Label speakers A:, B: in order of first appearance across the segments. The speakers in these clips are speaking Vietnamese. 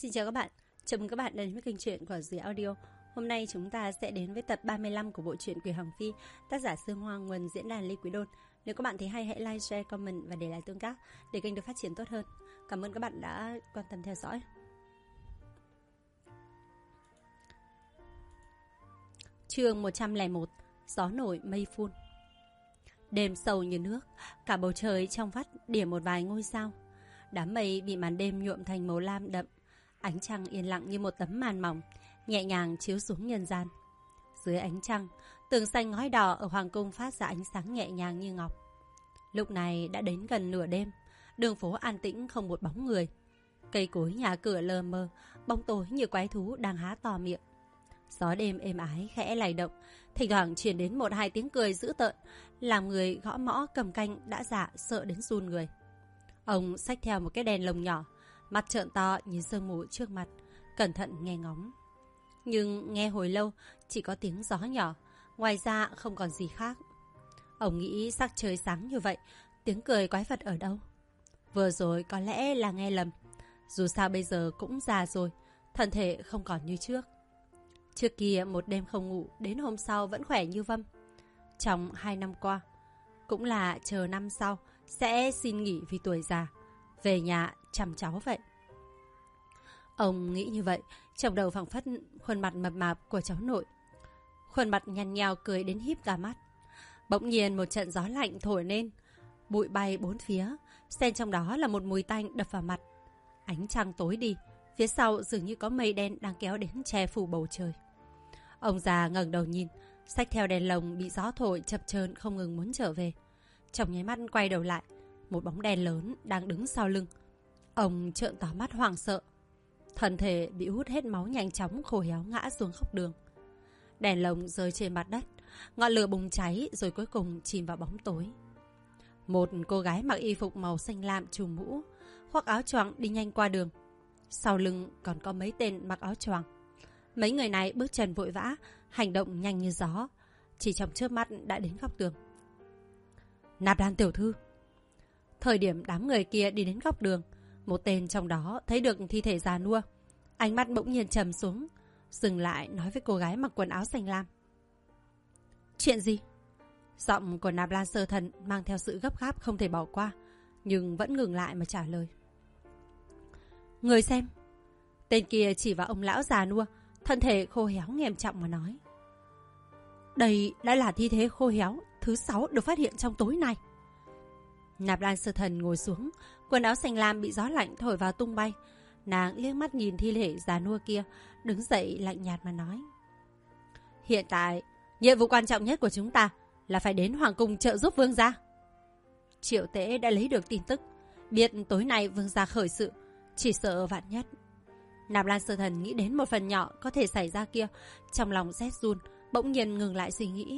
A: Xin chào các bạn, chào mừng các bạn đến với kênh truyện của Dì Audio. Hôm nay chúng ta sẽ đến với tập 35 của bộ truyện Quỷ Hoàng Phi, tác giả Sương Hoa, nguồn diễn đàn Lê Quý Đôn. Nếu các bạn thấy hay hãy like, share, comment và để lại tương tác để kênh được phát triển tốt hơn. Cảm ơn các bạn đã quan tâm theo dõi. Chương 101, gió nổi mây phun. Đêm sâu như nước, cả bầu trời trong vắt điểm một vài ngôi sao. Đám mây bị màn đêm nhuộm thành màu lam đậm. Ánh trăng yên lặng như một tấm màn mỏng, nhẹ nhàng chiếu xuống nhân gian. Dưới ánh trăng, tường xanh ngói đỏ ở hoàng cung phát ra ánh sáng nhẹ nhàng như ngọc. Lúc này đã đến gần nửa đêm, đường phố an tĩnh không một bóng người. Cây cối nhà cửa lờ mờ, bóng tối như quái thú đang há to miệng. Gió đêm êm ái khẽ lay động, thỉnh thoảng truyền đến một hai tiếng cười dữ tợn, làm người gõ mõ cầm canh đã dạ sợ đến run người. Ông xách theo một cái đèn lồng nhỏ, mắt trợn to nhìn sương mù trước mặt, cẩn thận nghe ngóng. Nhưng nghe hồi lâu chỉ có tiếng gió nhỏ, ngoài ra không còn gì khác. Ông nghĩ sắc trời sáng như vậy, tiếng cười quái vật ở đâu? Vừa rồi có lẽ là nghe lầm. Dù sao bây giờ cũng già rồi, thân thể không còn như trước. Trước kia một đêm không ngủ, đến hôm sau vẫn khỏe như vâm. Trong 2 năm qua, cũng là chờ năm sau sẽ xin nghỉ vì tuổi già, về nhà chăm cháu vậy. Ông nghĩ như vậy, trong đầu phảng phất khuôn mặt mập mạp của cháu nội. Khuôn mặt nhăn nheo cười đến híp cả mắt. Bỗng nhiên một trận gió lạnh thổi lên, bụi bay bốn phía, xen trong đó là một mùi tanh đập vào mặt. Ánh trăng tối đi, phía sau dường như có mây đen đang kéo đến che phủ bầu trời. Ông già ngẩng đầu nhìn, xách theo đèn lồng bị gió thổi chập chờn không ngừng muốn trở về. Trong nháy mắt quay đầu lại, một bóng đen lớn đang đứng sau lưng. Ông trợn to mắt hoảng sợ. Thân thể bị hút hết máu nhanh chóng khô héo ngã xuống góc đường. Đèn lồng rơi trên mặt đất, ngọn lửa bùng cháy rồi cuối cùng chìm vào bóng tối. Một cô gái mặc y phục màu xanh lam trùm mũ, khoác áo choàng đi nhanh qua đường. Sau lưng còn có mấy tên mặc áo choàng. Mấy người này bước chân vội vã, hành động nhanh như gió, chỉ trong chớp mắt đã đến góc tường. Nạp Lan tiểu thư. Thời điểm đám người kia đi đến góc đường, một tên trong đó thấy được thi thể già nua, ánh mắt bỗng nhiên trầm xuống, dừng lại nói với cô gái mặc quần áo xanh lam. Chuyện gì? Giọng của Nạp Lan Sơ Thần mang theo sự gấp gáp không thể bỏ qua, nhưng vẫn ngừng lại mà trả lời. Người xem. Tên kia chỉ vào ông lão già nua, thân thể khô héo nghiêm trọng mà nói. Đây đã là thi thể khô héo thứ 6 được phát hiện trong tối nay. Nạp Lan Sơ Thần ngồi xuống, quần áo xanh lam bị gió lạnh thổi vào tung bay. Nàng liếc mắt nhìn thi thể già nua kia, đứng dậy lạnh nhạt mà nói. Hiện tại, nhiệm vụ quan trọng nhất của chúng ta là phải đến hoàng cung trợ giúp vương gia. Triệu Tế đã lấy được tin tức, biết tối nay vương gia khởi sự, chỉ sợ vạn nhất. Nạp Lan Sơ Thần nghĩ đến một phần nhỏ có thể xảy ra kia, trong lòng rét run, bỗng nhiên ngừng lại suy nghĩ.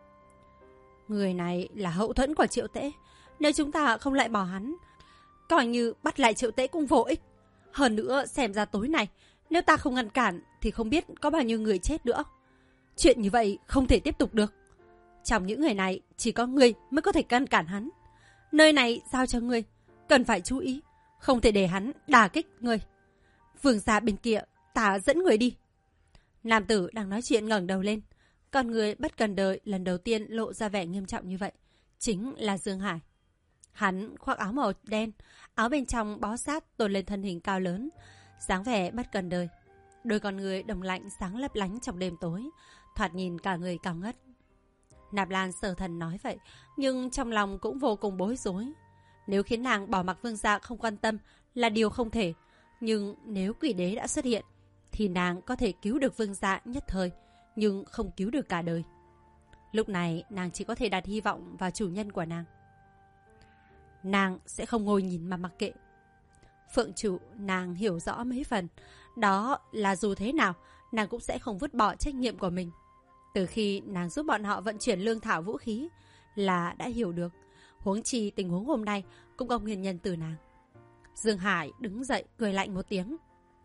A: Người này là hậu thuẫn của Triệu Tế, nếu chúng ta không lại bỏ hắn, coi như bắt lại Triệu Tế cũng vô ích. Hơn nữa xem ra tối nay, nếu ta không ngăn cản thì không biết có bao nhiêu người chết nữa. Chuyện như vậy không thể tiếp tục được. Trong những người này chỉ có ngươi mới có thể ngăn cản hắn. Nơi này giao cho ngươi, cần phải chú ý, không thể để hắn đả kích ngươi. Vương gia bên kia, ta dẫn người đi. Nam tử đang nói chuyện ngẩng đầu lên, con người bất cần đời lần đầu tiên lộ ra vẻ nghiêm trọng như vậy chính là Dương Hải. Hắn khoác áo màu đen, áo bên trong bó sát tôn lên thân hình cao lớn, dáng vẻ bất cần đời. Đôi con người đồng lạnh sáng lấp lánh trong đêm tối, thoạt nhìn cả người cao ngất. Nạp Lan Sơ Thần nói vậy, nhưng trong lòng cũng vô cùng bối rối. Nếu khiến nàng bỏ mặc vương gia không quan tâm là điều không thể, nhưng nếu quỷ đế đã xuất hiện thì nàng có thể cứu được vương gia nhất thời, nhưng không cứu được cả đời. Lúc này nàng chỉ có thể đặt hy vọng vào chủ nhân của nàng. Nàng sẽ không ngồi nhìn mà mặc kệ. Phượng chủ nàng hiểu rõ mấy phần, đó là dù thế nào nàng cũng sẽ không vứt bỏ trách nhiệm của mình. Từ khi nàng giúp bọn họ vận chuyển lương thảo vũ khí là đã hiểu được, huống chi tình huống hôm nay cũng có nguyên nhân từ nàng. Dương Hải đứng dậy cười lạnh một tiếng.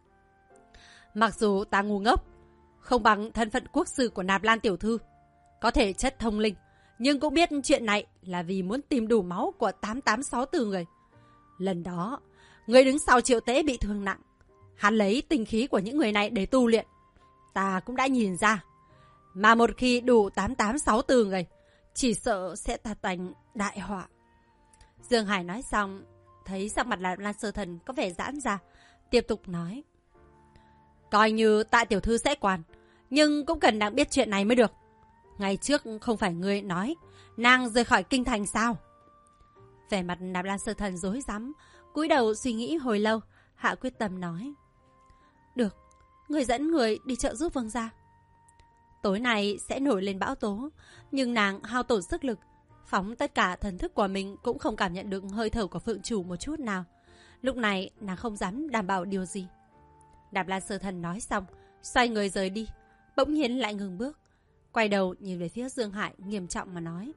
A: Mặc dù ta ngu ngốc, không bằng thân phận quốc sư của Nạp Lan tiểu thư, có thể chất thông linh, nhưng cũng biết chuyện này là vì muốn tìm đủ máu của 8864 người. Lần đó, người đứng sau Triệu Tế bị thương nặng. Hắn lấy tinh khí của những người này để tu luyện. Ta cũng đã nhìn ra. Mà một khi đủ 8864 người, chỉ sợ sẽ thành đại họa. Dương Hải nói xong, thấy sắc mặt Lan Sơ Thần có vẻ giãn ra, tiếp tục nói. Coi như Tạ tiểu thư sẽ quản, nhưng cũng cần nàng biết chuyện này mới được. Ngày trước không phải ngươi nói nàng rời khỏi kinh thành sao? Vẻ mặt Nạp Lan Sơ Thần rối rắm, cúi đầu suy nghĩ hồi lâu, hạ quyết tâm nói. Được, người dẫn người đi trợ giúp vương gia. Tối nay sẽ nổi lên bão tố, nhưng nàng hao tổn sức lực, phóng tất cả thần thức của mình cũng không cảm nhận được hơi thở của Phượng Chủ một chút nào. Lúc này nàng không dám đảm bảo điều gì. Nạp Lan Sơ Thần nói xong, xoay người rời đi, bỗng nhiên lại ngừng bước, quay đầu nhìn về phía Dương Hải nghiêm trọng mà nói.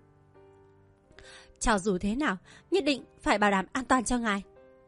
A: Cho dù thế nào, nhất định phải bảo đảm an toàn cho ngài.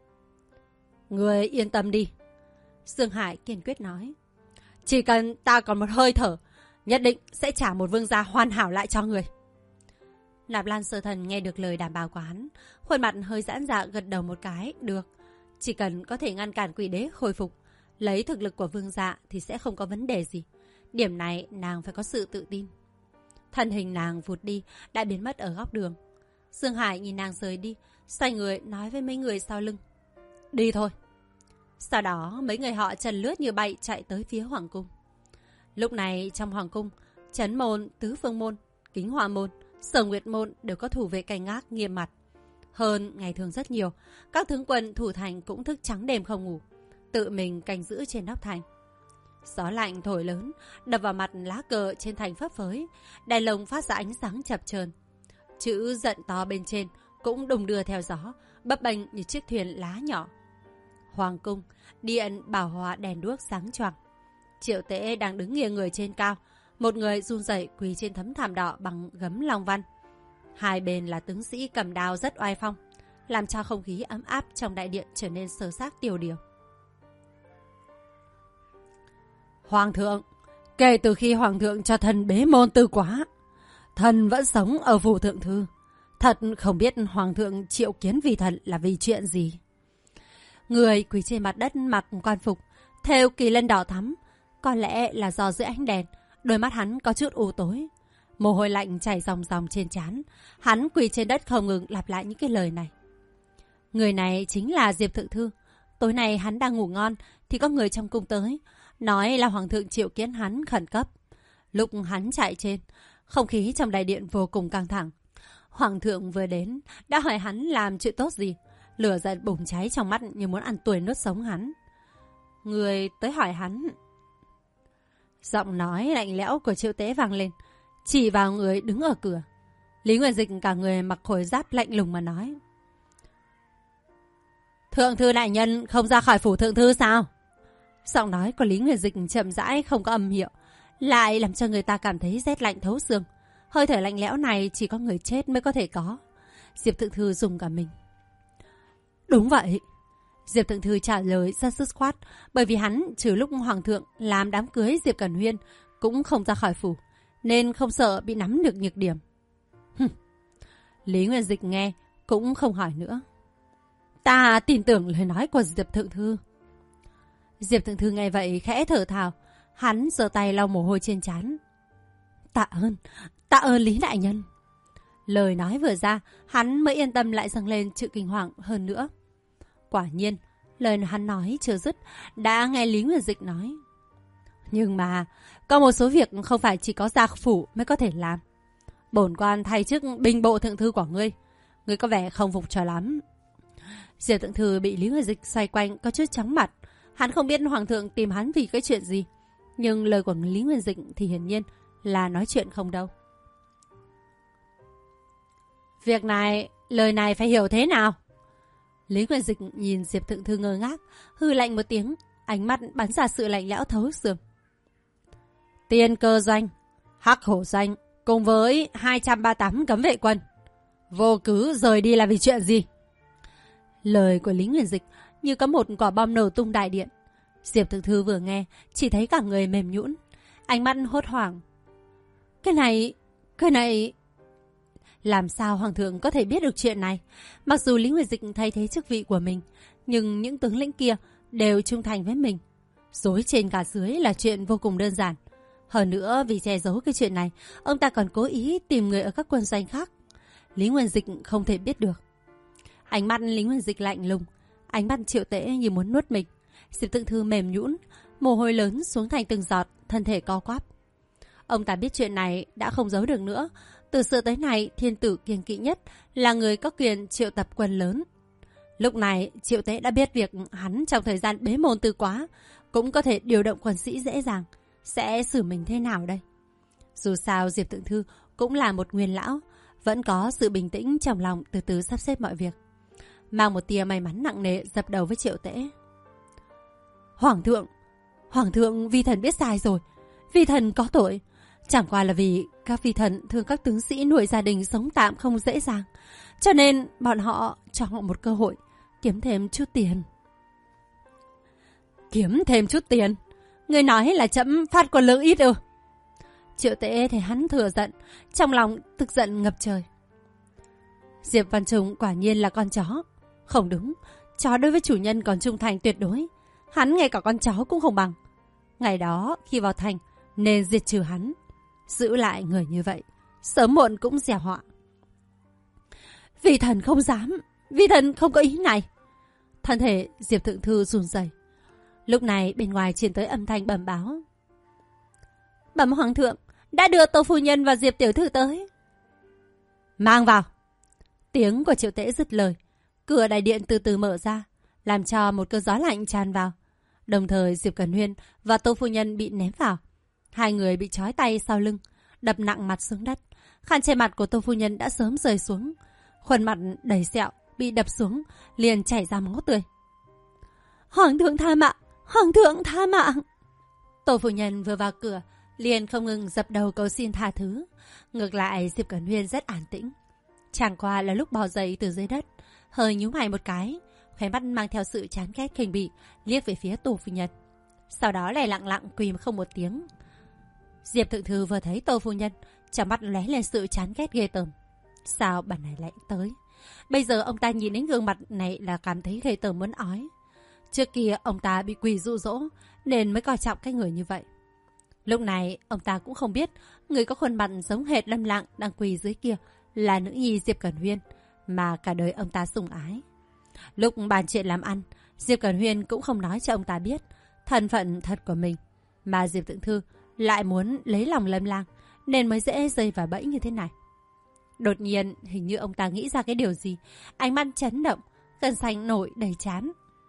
A: Người yên tâm đi. Dương Hải kiên quyết nói. Chỉ cần ta còn một hơi thở, nhất định sẽ trả một vương gia hoàn hảo lại cho người. Nạp Lan Sơ Thần nghe được lời đảm bảo của hắn, khuôn mặt hơi giãn ra gật đầu một cái. Được, chỉ cần có thể ngăn cản quỷ đế khôi phục, lấy thực lực của vương gia thì sẽ không có vấn đề gì. Điểm này nàng phải có sự tự tin. Thân hình nàng vụt đi, đã biến mất ở góc đường. Dương Hải nhìn nàng rời đi, xoay người nói với mấy người sau lưng. Đi thôi. Sau đó mấy người họ trần lướt như bay chạy tới phía hoàng cung. Lúc này trong hoàng cung, Trấn môn, Tứ Phương môn, Kính Hoa môn, Sở Nguyệt môn đều có thủ vệ canh gác nghiêm mặt. Hơn ngày thường rất nhiều, các tướng quân thủ thành cũng thức trắng đêm không ngủ, tự mình canh giữ trên nóc thành. Gió lạnh thổi lớn, đập vào mặt lá cờ trên thành phấp phới, đèn lồng phát ra ánh sáng chập chờn. Chữ giận to bên trên cũng đung đưa theo gió, bấp bênh như chiếc thuyền lá nhỏ. Hoàng cung, điện bảo hòa đèn đuốc sáng choang. Triệu Tế đang đứng nghiêng người trên cao, một người run rẩy quỳ trên thấm thảm đỏ bằng gấm long văn. Hai bên là tướng sĩ cầm đao rất oai phong, làm cho không khí ấm áp trong đại điện trở nên sơ xác tiêu điều. Hoàng thượng, kể từ khi hoàng thượng cho thần bế môn tư quá, thần vẫn sống ở phủ thượng thư. Thật không biết hoàng thượng triệu kiến vì thần là vì chuyện gì. Người quỳ trên mặt đất mặc quan phục, thêu kỳ lân đỏ thắm. Có lẽ là do dưới ánh đèn, đôi mắt hắn có chút u tối. Mồ hôi lạnh chảy ròng ròng trên trán. Hắn quỳ trên đất không ngừng lặp lại những cái lời này. Người này chính là Diệp Thượng Thư. Tối nay hắn đang ngủ ngon thì có người trong cung tới, nói là hoàng thượng triệu kiến hắn khẩn cấp. Lúc hắn chạy trên, không khí trong đại điện vô cùng căng thẳng. Hoàng thượng vừa đến, đã hỏi hắn làm chuyện tốt gì. Lửa giận bùng cháy trong mắt như muốn ăn tươi nuốt sống hắn. Người tới hỏi hắn. Giọng nói lạnh lẽo của Triệu Tế vang lên, chỉ vào người đứng ở cửa. Lý Nguyên Dịch cả người mặc khôi giáp lạnh lùng mà nói. Thượng thư đại nhân không ra khỏi phủ thượng thư sao? Giọng nói của Lý Nguyên Dịch chậm rãi không có âm hiệu, lại làm cho người ta cảm thấy rét lạnh thấu xương. Hơi thở lạnh lẽo này chỉ có người chết mới có thể có. Diệp Thượng Thư dùng cả mình. Đúng vậy. Diệp Thượng Thư trả lời rất dứt khoát, bởi vì hắn trừ lúc hoàng thượng làm đám cưới Diệp Cẩn Huyên cũng không ra khỏi phủ, nên không sợ bị nắm được nhược điểm. Lý Nguyên Dịch nghe cũng không hỏi nữa. Ta tin tưởng lời nói của Diệp Thượng Thư. Diệp Thượng Thư nghe vậy khẽ thở thào, hắn giơ tay lau mồ hôi trên trán. Tạ ơn Lý đại nhân. Lời nói vừa ra, hắn mới yên tâm lại dâng lên sự kinh hoàng hơn nữa. Quả nhiên, lời hắn nói chưa dứt, đã nghe Lý Nguyên Dịch nói. Nhưng mà, có một số việc không phải chỉ có gia phủ mới có thể làm. Bổn quan thay chức binh bộ thượng thư của ngươi. Ngươi có vẻ không phục cho lắm. Diệp Thượng Thư bị Lý Nguyên Dịch xoay quanh có chút chóng mặt. Hắn không biết hoàng thượng tìm hắn vì cái chuyện gì. Nhưng lời của Lý Nguyên Dịch thì hiển nhiên là nói chuyện không đâu. Việc này, lời này phải hiểu thế nào? Lý Nguyên Dịch nhìn Diệp Thượng Thư ngơ ngác, hư lạnh một tiếng, ánh mắt bắn ra sự lạnh lẽo thấu xương. Tiên cơ doanh, hắc hổ doanh, cùng với 238 cấm vệ quân. Vô cứ rời đi là vì chuyện gì? Lời của Lý Nguyên Dịch như có một quả bom nổ tung đại điện. Diệp Thượng Thư vừa nghe, chỉ thấy cả người mềm nhũn, ánh mắt hốt hoảng. Cái này... Làm sao hoàng thượng có thể biết được chuyện này? Mặc dù Lý Nguyên Dịch thay thế chức vị của mình, nhưng những tướng lĩnh kia đều trung thành với mình. Dối trên gạt dưới là chuyện vô cùng đơn giản. Hơn nữa vì che giấu cái chuyện này, ông ta còn cố ý tìm người ở các quân doanh khác. Lý Nguyên Dịch không thể biết được. Ánh mắt Lý Nguyên Dịch lạnh lùng, ánh mắt Triệu Tễ như muốn nuốt mình. Diệp Tự Thư mềm nhũn, mồ hôi lớn xuống thành từng giọt, thân thể co quắp. Ông ta biết chuyện này đã không giấu được nữa. Từ xưa tới nay, thiên tử kiêng kỵ nhất là người có quyền triệu tập quân lớn. Lúc này, Triệu Tễ đã biết việc hắn trong thời gian bế môn tư quá cũng có thể điều động quân sĩ dễ dàng. Sẽ xử mình thế nào đây? Dù sao Diệp Tự Thư cũng là một nguyên lão, vẫn có sự bình tĩnh trong lòng, từ từ sắp xếp mọi việc. Mang một tia may mắn nặng nề dập đầu với Triệu Tễ. Hoàng thượng, vi thần biết sai rồi. Vi thần có tội. Chẳng qua là vì các vi thần thương các tướng sĩ nuôi gia đình sống tạm không dễ dàng, cho nên bọn họ cho họ một cơ hội kiếm thêm chút tiền. Kiếm thêm chút tiền? Người nói là chấm phát quân lương ít ư? Triệu Tễ thấy hắn thừa giận, trong lòng tức giận ngập trời. Diệp Văn Trùng quả nhiên là con chó. Không đúng, chó đối với chủ nhân còn trung thành tuyệt đối. Hắn ngay cả con chó cũng không bằng. Ngày đó khi vào thành nên diệt trừ hắn. Giữ lại người như vậy, sớm muộn cũng gieo họa. Vi thần không dám, vi thần không có ý này. Thân thể Diệp Thượng Thư run rẩy. Lúc này bên ngoài truyền tới âm thanh bẩm báo. Bẩm Hoàng thượng, đã đưa Tô phu nhân và Diệp tiểu thư tới. Mang vào. Tiếng của Triệu Tễ dứt lời, cửa đại điện từ từ mở ra, làm cho một cơn gió lạnh tràn vào. Đồng thời Diệp Cẩn Huyên và Tô phu nhân bị ném vào. Hai người bị trói tay sau lưng, đập nặng mặt xuống đất. Khăn che mặt của Tô phu nhân đã sớm rơi xuống, khuôn mặt đầy sẹo bị đập xuống, liền chảy ra máu tươi. Hoàng thượng tha mạng, Hoàng thượng tha mạng. Tô phu nhân vừa vào cửa liền không ngừng dập đầu cầu xin tha thứ. Ngược lại Diệp Cẩn Huyên rất an tĩnh. Chẳng qua là lúc bò dậy từ dưới đất, hơi nhíu mày một cái, khóe mắt mang theo sự chán ghét khinh bỉ, liếc về phía Tô phu nhân. Sau đó lại lặng lặng quỳ không một tiếng. Diệp Thượng Thư vừa thấy Tô phu nhân, trong mắt lóe lên sự chán ghét ghê tởm. Sao bản này lại tới? Bây giờ ông ta nhìn đến gương mặt này là cảm thấy ghê tởm muốn ói. Trước kia ông ta bị quỳ dụ dỗ nên mới coi trọng cái người như vậy. Lúc này ông ta cũng không biết người có khuôn mặt giống hệt Lâm Lặng đang quỳ dưới kia là nữ nhi Diệp Cẩn Huyên mà cả đời ông ta sủng ái. Lúc bàn chuyện làm ăn, Diệp Cẩn Huyên cũng không nói cho ông ta biết thân phận thật của mình, mà Diệp Thượng Thư lại muốn lấy lòng Lâm Lang nên mới dễ rơi vào bẫy như thế này. Đột nhiên hình như ông ta nghĩ ra cái điều gì, ánh mắt chấn động, gân xanh nổi đầy trán.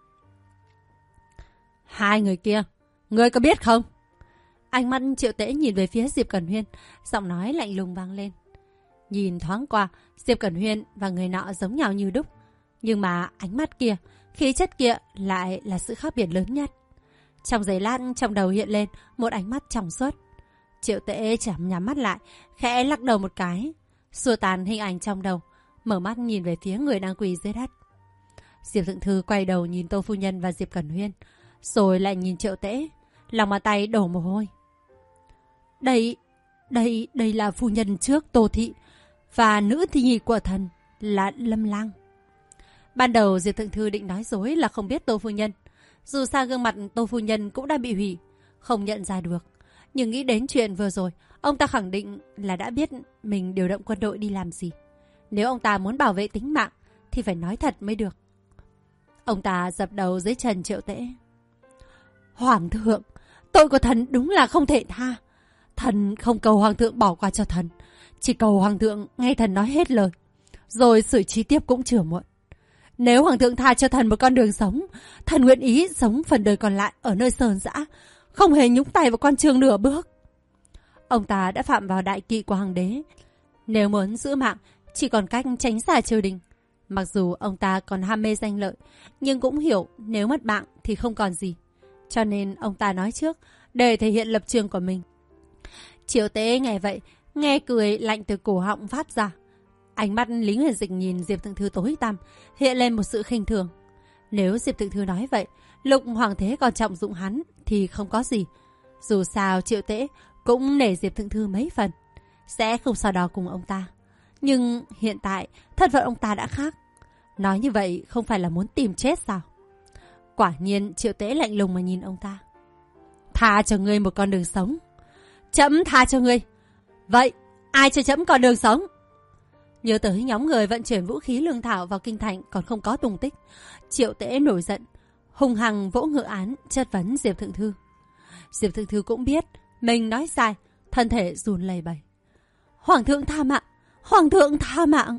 A: Hai người kia, ngươi có biết không? Ánh mắt Triệu Tễ nhìn về phía Diệp Cẩn Huyên, giọng nói lạnh lùng vang lên. Nhìn thoáng qua, Diệp Cẩn Huyên và người nọ giống nhau như đúc, nhưng mà ánh mắt kia, khí chất kia lại là sự khác biệt lớn nhất. Trong giây lát trong đầu hiện lên một ánh mắt trong suốt. Triệu Tễ chậm nhắm mắt lại, khẽ lắc đầu một cái, xua tan hình ảnh trong đầu, mở mắt nhìn về phía người đang quỳ dưới đất. Diệp Thượng Thư quay đầu nhìn Tô phu nhân và Diệp Cẩn Huyên, rồi lại nhìn Triệu Tễ, lòng bàn tay đổ mồ hôi. Đây là phu nhân trước Tô thị và nữ thi nhi của thần là Lâm Lang. Ban đầu Diệp Thượng Thư định nói dối là không biết Tô phu nhân. Dù sao gương mặt Tô phu nhân cũng đã bị hủy, không nhận ra được. Nhưng nghĩ đến chuyện vừa rồi, ông ta khẳng định là đã biết mình điều động quân đội đi làm gì. Nếu ông ta muốn bảo vệ tính mạng thì phải nói thật mới được. Ông ta dập đầu dưới trần Triệu Tễ. Hoàng thượng, tội của thần đúng là không thể tha. Thần không cầu Hoàng thượng bỏ qua cho thần, chỉ cầu Hoàng thượng nghe thần nói hết lời, rồi xử trí tiếp cũng chưa muộn. Nếu Hoàng thượng tha cho thần một con đường sống, thần nguyện ý sống phần đời còn lại ở nơi sơn dã, không hề nhúng tay vào quan trường nửa bước. Ông ta đã phạm vào đại kỵ của Hoàng đế. Nếu muốn giữ mạng, chỉ còn cách tránh xa triều đình. Mặc dù ông ta còn ham mê danh lợi, nhưng cũng hiểu nếu mất mạng thì không còn gì. Cho nên ông ta nói trước để thể hiện lập trường của mình. Triệu Tễ nghe vậy, nghe cười lạnh từ cổ họng phát ra. Ánh mắt Lý Nguyên Dịch nhìn Diệp Thượng Thư tối tăm, hiện lên một sự khinh thường. Nếu Diệp Thượng Thư nói vậy, lúc Hoàng thế còn trọng dụng hắn thì không có gì. Dù sao Triệu Tễ cũng nể Diệp Thượng Thư mấy phần, sẽ không so đo cùng ông ta. Nhưng hiện tại thân phận ông ta đã khác. Nói như vậy không phải là muốn tìm chết sao? Quả nhiên Triệu Tễ lạnh lùng mà nhìn ông ta. Tha cho ngươi một con đường sống. Trẫm tha cho ngươi. Vậy ai cho trẫm con đường sống? Nhớ tới nhóm người vận chuyển vũ khí lương thảo vào kinh thành còn không có tung tích, Triệu Tễ nổi giận, hung hăng vỗ ngựa án chất vấn Diệp Thượng Thư. Diệp Thượng Thư cũng biết mình nói sai, thân thể run lẩy bẩy. Hoàng thượng tha mạng, hoàng thượng tha mạng.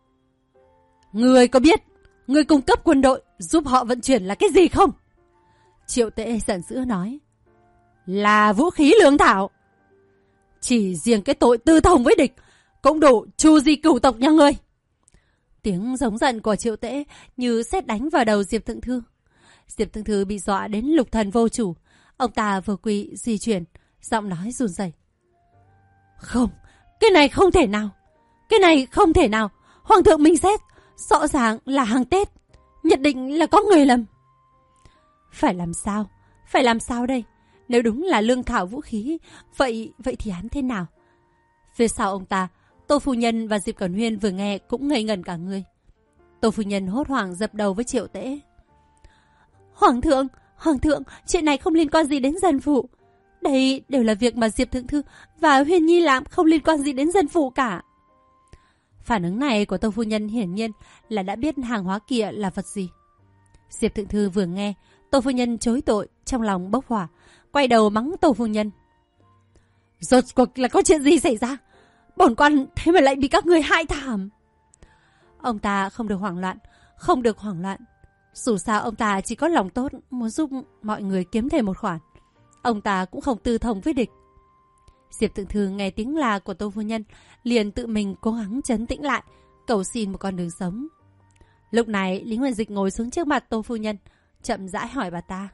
A: Ngươi có biết ngươi cung cấp quân đội giúp họ vận chuyển là cái gì không? Triệu Tễ giận dữ nói. Là vũ khí lương thảo. Chỉ riêng cái tội tư thông với địch cũng đủ tru di cửu tộc nhà ngươi. Tiếng giống giận của Triệu Tễ như sét đánh vào đầu Diệp Thượng Thư. Diệp Thượng Thư bị dọa đến lục thần vô chủ. Ông ta vừa quỳ di chuyển, giọng nói run rẩy. Không, cái này không thể nào. Cái này không thể nào. Hoàng thượng minh xét, rõ ràng là hàng Tết, nhất định là có người lầm. Phải làm sao? Phải làm sao đây? Nếu đúng là lương thảo vũ khí, vậy thì hắn thế nào? Phía sau ông ta, Tô phu nhân và Diệp Cẩn Huyên vừa nghe cũng ngây ngẩn cả người. Tô phu nhân hốt hoảng dập đầu với Triệu Tễ. Hoàng thượng, chuyện này không liên quan gì đến dân phụ. Đây đều là việc mà Diệp Thượng Thư và Huyên Nhi làm, không liên quan gì đến dân phụ cả. Phản ứng này của Tô phu nhân hiển nhiên là đã biết hàng hóa kia là vật gì. Diệp Thượng Thư vừa nghe Tô phu nhân chối tội, trong lòng bốc hỏa, quay đầu mắng Tô phu nhân. Rốt cuộc là có chuyện gì xảy ra? Bổn quan thế mà lại bị các người hại thảm. Ông ta không được hoảng loạn. Dù sao ông ta chỉ có lòng tốt, muốn giúp mọi người kiếm thêm một khoản. Ông ta cũng không tư thông với địch. Diệp Thượng Thư nghe tiếng la của Tô phu nhân, liền tự mình cố gắng trấn tĩnh lại, cầu xin một con đường sống. Lúc này Lý Nguyên Dịch ngồi xuống trước mặt Tô phu nhân, chậm rãi hỏi bà ta.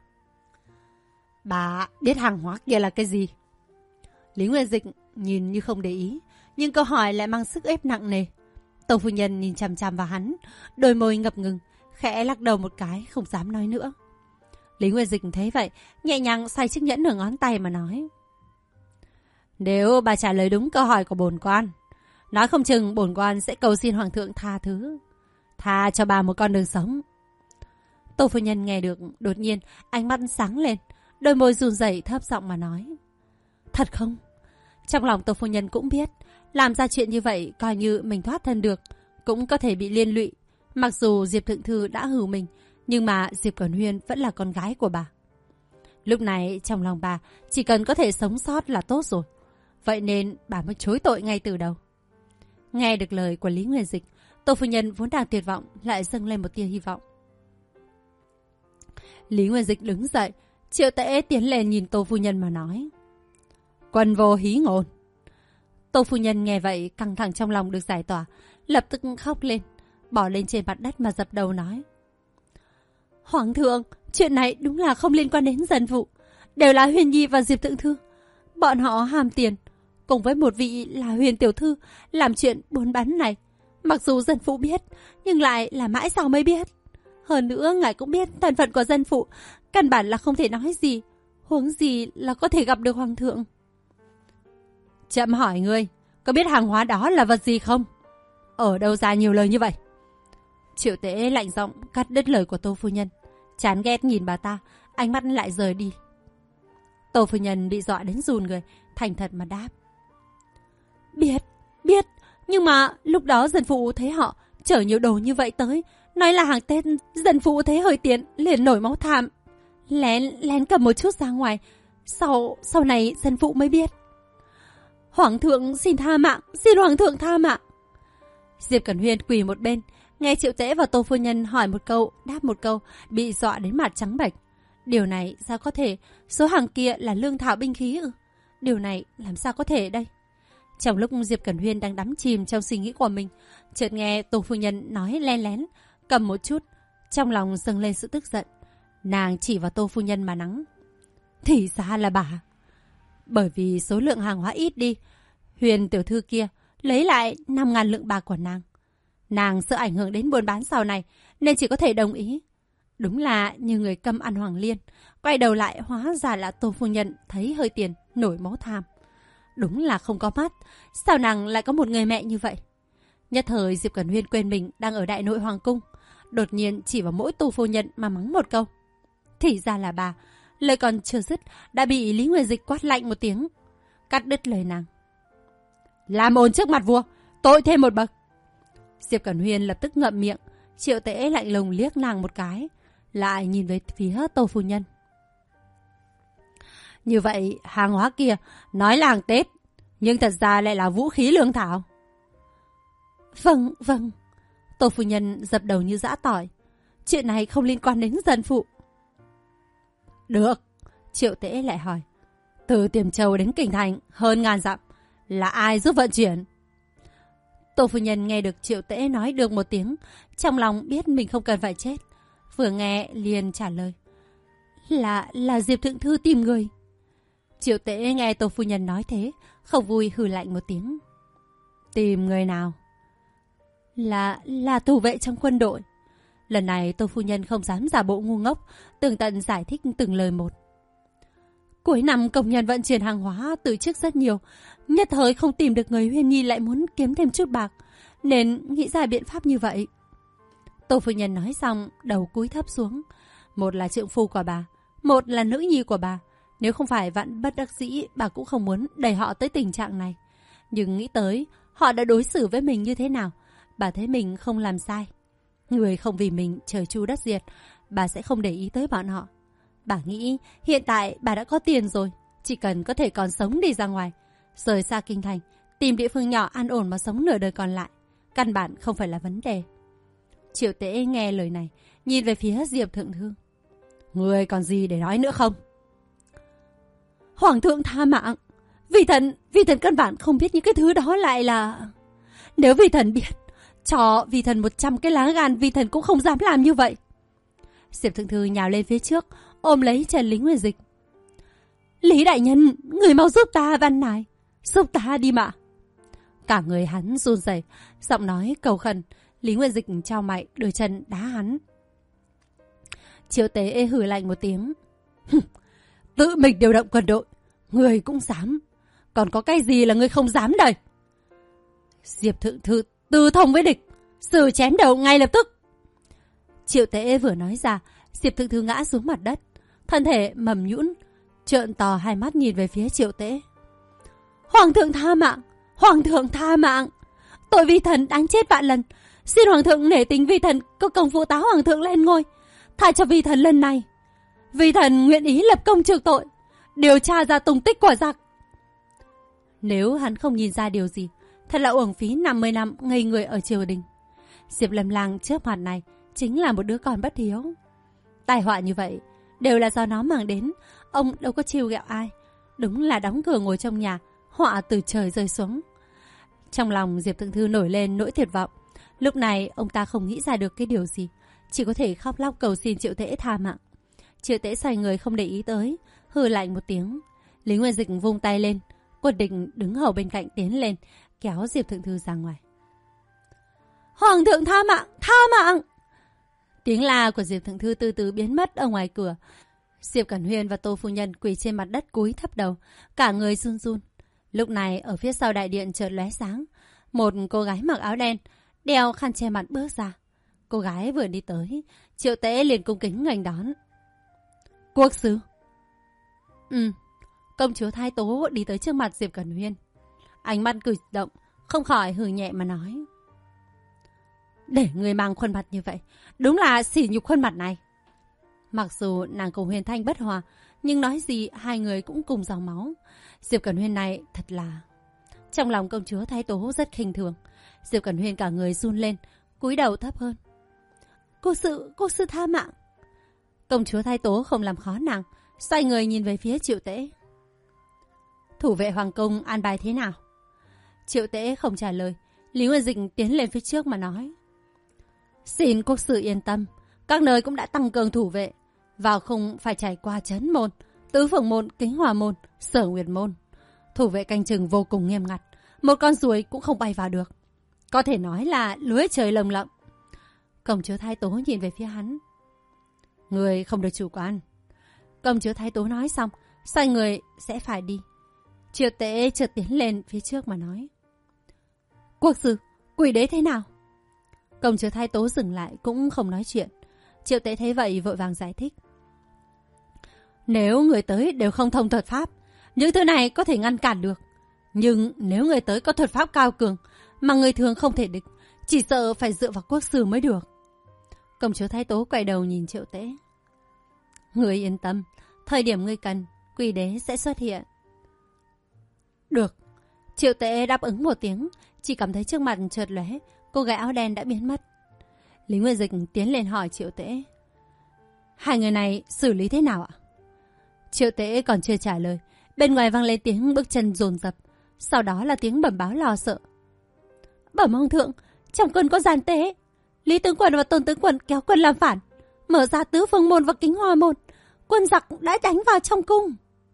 A: Bà biết hàng hóa kia là cái gì? Lý Nguyên Dịch nhìn như không để ý, nhưng câu hỏi lại mang sức ép nặng nề. Tô phu nhân nhìn chằm chằm vào hắn, đôi môi ngập ngừng, khẽ lắc đầu một cái, không dám nói nữa. Lý Nguyên Dịch thấy vậy, nhẹ nhàng xoay chiếc nhẫn nửa ngón tay mà nói. Nếu bà trả lời đúng câu hỏi của bổn quan, nói không chừng bổn quan sẽ cầu xin hoàng thượng tha thứ, tha cho bà một con đường sống. Tô phu nhân nghe được, đột nhiên ánh mắt sáng lên, đôi môi run rẩy thấp giọng mà nói. Thật không? Trong lòng Tô phu nhân cũng biết, làm ra chuyện như vậy coi như mình thoát thân được, cũng có thể bị liên lụy. Mặc dù Diệp Thượng Thư đã hừ mình, nhưng mà Diệp Cẩn Huyên vẫn là con gái của bà. Lúc này trong lòng bà chỉ cần có thể sống sót là tốt rồi. Vậy nên bà mới chối tội ngay từ đầu. Nghe được lời của Lý Nguyên Dịch, Tô phu nhân vốn đang tuyệt vọng lại dâng lên một tia hy vọng. Lý Nguyên Dịch đứng dậy, Triệu Tễ tiến lên nhìn Tô phu nhân mà nói. Quân vô hí ngôn. Tô phu nhân nghe vậy căng thẳng trong lòng được giải tỏa, lập tức khóc lên, bỏ lên trên mặt đất mà dập đầu nói. Hoàng thượng, chuyện này đúng là không liên quan đến dân vụ, đều là Huyền Nhi và Diệp Thượng Thư. Bọn họ hàm tiền, cùng với một vị là Huyền Tiểu Thư làm chuyện buôn bán này. Mặc dù dân phụ biết, nhưng lại là mãi sau mới biết. Hơn nữa ngài cũng biết thân phận của dân phụ, căn bản là không thể nói gì, huống gì là có thể gặp được hoàng thượng. Chậm hỏi ngươi, có biết hàng hóa đó là vật gì không? Ở đâu ra nhiều lời như vậy? Triệu Tễ lạnh giọng cắt đứt lời của Tô phu nhân, chán ghét nhìn bà ta, ánh mắt lại rời đi. Tô phu nhân bị dọa đến run người, thành thật mà đáp. Biết, nhưng mà lúc đó dân phụ thấy họ chở nhiều đồ như vậy tới, nói là hàng Tết, dân phụ thấy hơi tiền, liền nổi máu tham. Lén cầm một chút ra ngoài, sau này dân phụ mới biết. Hoàng thượng xin tha mạng, xin hoàng thượng tha mạng. Diệp Cẩn Huyên quỳ một bên, nghe Triệu Tễ và Tô phu nhân hỏi một câu, đáp một câu, bị dọa đến mặt trắng bệch. Điều này sao có thể? Số hàng kia là lương thảo binh khí ư? Điều này làm sao có thể đây? Trong lúc Diệp Cẩn Huyên đang đắm chìm trong suy nghĩ của mình, chợt nghe Tô phu nhân nói len lén, cầm một chút, trong lòng dâng lên sự tức giận. Nàng chỉ vào Tô phu nhân mà mắng. Thì ra là bà. Bởi vì số lượng hàng hóa ít đi, Huyền Tiểu Thư kia lấy lại 5.000 lượng bạc của nàng. Nàng sợ ảnh hưởng đến buôn bán sau này, nên chỉ có thể đồng ý. Đúng là như người câm ăn hoàng liên. Quay đầu lại hóa ra là Tô phu nhân thấy hơi tiền, nổi máu tham. Đúng là không có mắt, sao nàng lại có một người mẹ như vậy? Nhất thời Diệp Cẩn Huyên quên mình đang ở đại nội hoàng cung, đột nhiên chỉ vào mỗi Tô phu nhân mà mắng một câu. Thì ra là bà. Lời còn chưa dứt đã bị Lý Nguyên Dịch quát lạnh một tiếng, cắt đứt lời nàng. Làm ồn trước mặt vua, tội thêm một bậc. Diệp Cẩn Huyên lập tức ngậm miệng. Triệu Tễ lạnh lùng liếc nàng một cái, lại nhìn về phía Tô phu nhân. Như vậy hàng hóa kia nói là hàng Tết, nhưng thật ra lại là vũ khí lương thảo. Vâng, vâng. Tô phu nhân dập đầu như giã tỏi. Chuyện này không liên quan đến dân phụ. Được. Triệu Tễ lại hỏi. Từ Tiềm Châu đến Kinh Thành hơn 1000 dặm, là ai giúp vận chuyển? Tô phu nhân nghe được Triệu Tễ nói được một tiếng, trong lòng biết mình không cần phải chết. Vừa nghe liền trả lời. Là Diệp thượng thư tìm người. Triệu Tễ nghe Tô phu nhân nói thế, không vui hừ lạnh một tiếng. Tìm người nào? Là thủ vệ trong quân đội. Lần này Tô phu nhân không dám giả bộ ngu ngốc, tường tận giải thích từng lời một. Cuối năm công nhân vận chuyển hàng hóa từ trước rất nhiều, nhất thời không tìm được người, Huyên Nhi lại muốn kiếm thêm chút bạc, nên nghĩ ra biện pháp như vậy. Tô phu nhân nói xong, đầu cúi thấp xuống. Một là trượng phu của bà, một là nữ nhi của bà. Nếu không phải vạn bất đắc dĩ, bà cũng không muốn đẩy họ tới tình trạng này. Nhưng nghĩ tới họ đã đối xử với mình như thế nào, bà thấy mình không làm sai. Người không vì mình trời chu đất diệt, bà sẽ không để ý tới bọn họ. Bà nghĩ hiện tại bà đã có tiền rồi, chỉ cần có thể còn sống đi ra ngoài, rời xa kinh thành, tìm địa phương nhỏ an ổn mà sống nửa đời còn lại, căn bản không phải là vấn đề. Triệu Tễ nghe lời này, nhìn về phía Diệp thượng thư. Người còn gì để nói nữa không? Hoàng thượng tha mạng. Vì thần căn bản không biết những cái thứ đó lại là... Nếu vì thần biết, cho vì thần 100 cái lá gan, vì thần cũng không dám làm như vậy. Diệp thượng thư nhào lên phía trước, ôm lấy chân Lý Nguyên Dịch. Lý đại nhân, người mau giúp ta van nài, giúp ta đi mà. Cả người hắn run rẩy, giọng nói cầu khẩn. Lý Nguyên Dịch chau mày, đưa chân đá hắn. Triệu Tế hừ lạnh một tiếng. Tự mình điều động quân đội, người cũng dám. Còn có cái gì là người không dám đây? Diệp thượng thư tư thông với địch, xử chém đầu ngay lập tức. Triệu Tế vừa nói ra, Diệp thượng thư ngã xuống mặt đất, thân thể mầm nhũn, trợn to hai mắt nhìn về phía Triệu Tế. Hoàng thượng tha mạng, hoàng thượng tha mạng. Tội vi thần đáng chết vạn lần, xin hoàng thượng nể tình vi thần có công phụ tá hoàng thượng lên ngôi, tha cho vi thần lần này. Vi thần nguyện ý lập công trừ tội, điều tra ra tung tích của giặc. Nếu hắn không nhìn ra điều gì, thật là uổng phí 50 năm ngây người ở triều đình. Diệp Lâm Lang trước mặt này chính là một đứa con bất hiếu. Tai họa như vậy đều là do nó mang đến, ông đâu có trêu ghẹo ai. Đúng là đóng cửa ngồi trong nhà, họa từ trời rơi xuống. Trong lòng Diệp thượng thư nổi lên nỗi tuyệt vọng. Lúc này ông ta không nghĩ ra được cái điều gì, chỉ có thể khóc lóc cầu xin Triệu Tế tha mạng. Triệu Tế xoay người không để ý tới, hừ lạnh một tiếng. Lý Nguyên Dịch vung tay lên, Quân Địch đứng hầu bên cạnh tiến lên, kéo Diệp thượng thư ra ngoài. Hoàng thượng tha mạng, tha mạng! Tiếng la của Diệp thượng thư từ từ biến mất ở ngoài cửa. Diệp Cẩn Huyên và Tô phu nhân quỳ trên mặt đất cúi thấp đầu, cả người run run. Lúc này ở phía sau đại điện chợt lóe sáng, một cô gái mặc áo đen, đeo khăn che mặt bước ra. Cô gái vừa đi tới, Triệu Tế liền cung kính nghênh đón. Quốc sứ. Công chúa Thái Tố đi tới trước mặt Diệp Cẩn Huyên, ánh mắt cử động, không khỏi hừ nhẹ mà nói. Để người mang khuôn mặt như vậy, đúng là sỉ nhục khuôn mặt này. Mặc dù nàng cùng Huyền Thanh bất hòa, nhưng nói gì hai người cũng cùng dòng máu. Diệp Cẩn Huyên này thật là... Trong lòng công chúa Thái Tố rất khinh thường. Diệp Cẩn Huyên cả người run lên, cúi đầu thấp hơn. Cô sư tha mạng. Công chúa Thái Tố không làm khó nàng, xoay người nhìn về phía Triệu Tế. Thủ vệ hoàng cung an bài thế nào? Triệu Tế không trả lời. Lý Nguyên Dịch tiến lên phía trước mà nói. Xin quốc sư yên tâm, các nơi cũng đã tăng cường thủ vệ. Vào khung phải trải qua Trấn Môn, Tứ Phượng Môn, Kính Hòa Môn, Sở Nguyệt Môn. Thủ vệ canh chừng vô cùng nghiêm ngặt, một con ruồi cũng không bay vào được. Có thể nói là lưới trời lồng lộng. Công chúa Thái Tố nhìn về phía hắn. Người không được chủ quan. Công chúa Thái Tố nói xong, xoay người sẽ phải đi. Triệu Tế chợt tiến lên phía trước mà nói. Quốc sư, quỷ đế thế nào? Công chúa Thái Tố dừng lại cũng không nói chuyện. Triệu Tế thấy vậy vội vàng giải thích. Nếu người tới đều không thông thuật pháp, những thứ này có thể ngăn cản được. Nhưng nếu người tới có thuật pháp cao cường mà người thường không thể địch, chỉ sợ phải dựa vào quốc sư mới được. Công chúa Thái Tố quay đầu nhìn Triệu Tế. Người yên tâm, thời điểm ngươi cần, quỷ đế sẽ xuất hiện. Được. Triệu Tế đáp ứng một tiếng, chỉ cảm thấy trước mặt chợt lóe, cô gái áo đen đã biến mất. Lý Nguyên Dịch tiến lên hỏi Triệu Tế. Hai người này xử lý thế nào ạ? Triệu Tế còn chưa trả lời, bên ngoài vang lên tiếng bước chân dồn dập, sau đó là tiếng bẩm báo lo sợ. Bẩm hoàng thượng, trong quân có gian tế. Lý tướng quân và Tôn tướng quân kéo quân làm phản, mở ra Tứ Phương môn và Kính Hoa môn. Quân giặc đã đánh vào trong cung.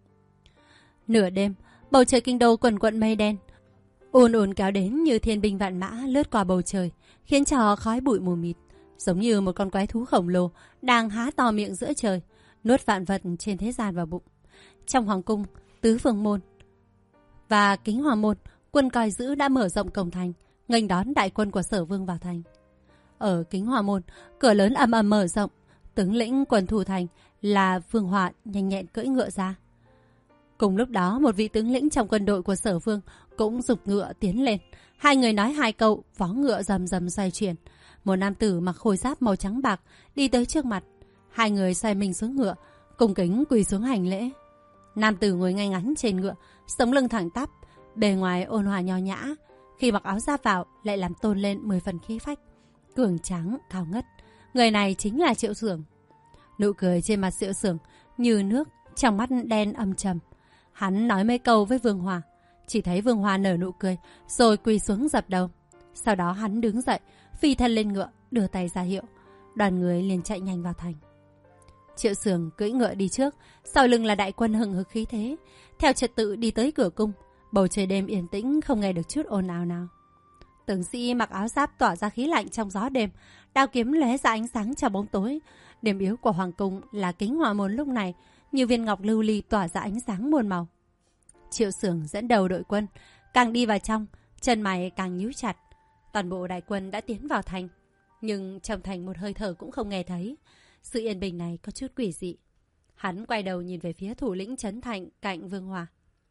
A: Nửa đêm, bầu trời kinh đô quần quận mây đen, ùn ùn kéo đến như thiên binh vạn mã lướt qua bầu trời, khiến cho khói bụi mù mịt, giống như một con quái thú khổng lồ đang há to miệng giữa trời, nuốt vạn vật trên thế gian vào bụng. Trong hoàng cung, Tứ Phương môn và Kính Hoa môn, quân coi giữ đã mở rộng cổng thành, nghênh đón đại quân của Sở Vương vào thành. Ở Kính Hoa môn, cửa lớn ầm ầm mở rộng, tướng lĩnh quân thủ thành là Vương Họa nhanh nhẹn cưỡi ngựa ra. Cùng lúc đó, một vị tướng lĩnh trong quân đội của Sở Vương cũng giục ngựa tiến lên. Hai người nói hai câu, vó ngựa rầm rầm xoay chuyển. Một nam tử mặc khôi giáp màu trắng bạc đi tới trước mặt. Hai người xoay mình xuống ngựa, cung kính quỳ xuống hành lễ. Nam tử ngồi ngay ngắn trên ngựa, sống lưng thẳng tắp, bề ngoài ôn hòa nho nhã, khi mặc áo giáp vào lại làm tôn lên 10 phần khí phách, cường tráng cao ngất. Người này chính là Triệu Xưởng. Nụ cười trên mặt Triệu Xưởng như nước, trong mắt đen âm trầm. Hắn nói mấy câu với Vương Hòa, chỉ thấy Vương Hòa nở nụ cười, rồi quỳ xuống dập đầu. Sau đó hắn đứng dậy, phi thân lên ngựa, đưa tay ra hiệu. Đoàn người liền chạy nhanh vào thành. Triệu Xưởng cưỡi ngựa đi trước, sau lưng là đại quân hừng hực khí thế, theo trật tự đi tới cửa cung. Bầu trời đêm yên tĩnh, không nghe được chút ồn ào nào. Tướng sĩ mặc áo giáp tỏa ra khí lạnh trong gió đêm, đao kiếm lóe ra ánh sáng trong bóng tối. Điểm yếu của hoàng cung là Kính Hoa môn lúc này như viên ngọc lưu ly tỏa ra ánh sáng muôn màu. Triệu Xưởng dẫn đầu đội quân, càng đi vào trong, chân mày càng nhíu chặt. Toàn bộ đại quân đã tiến vào thành, nhưng trong thành một hơi thở cũng không nghe thấy. Sự yên bình này có chút quỷ dị. Hắn quay đầu nhìn về phía thủ lĩnh trấn thành cạnh Vương Hòa.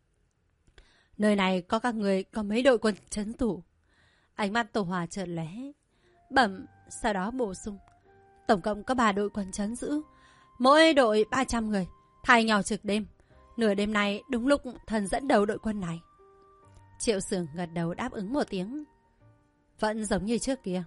A: Nơi này có các người, có mấy đội quân trấn thủ. Ánh mắt Tổ Hòa chợt lóe, bẩm, sau đó bổ sung. Tổng cộng có 3 đội quân trấn giữ, mỗi đội 300 người, thay nhau trực đêm. Nửa đêm nay đúng lúc thần dẫn đầu đội quân này. Triệu Xưởng gật đầu đáp ứng một tiếng. Vẫn giống như trước kia.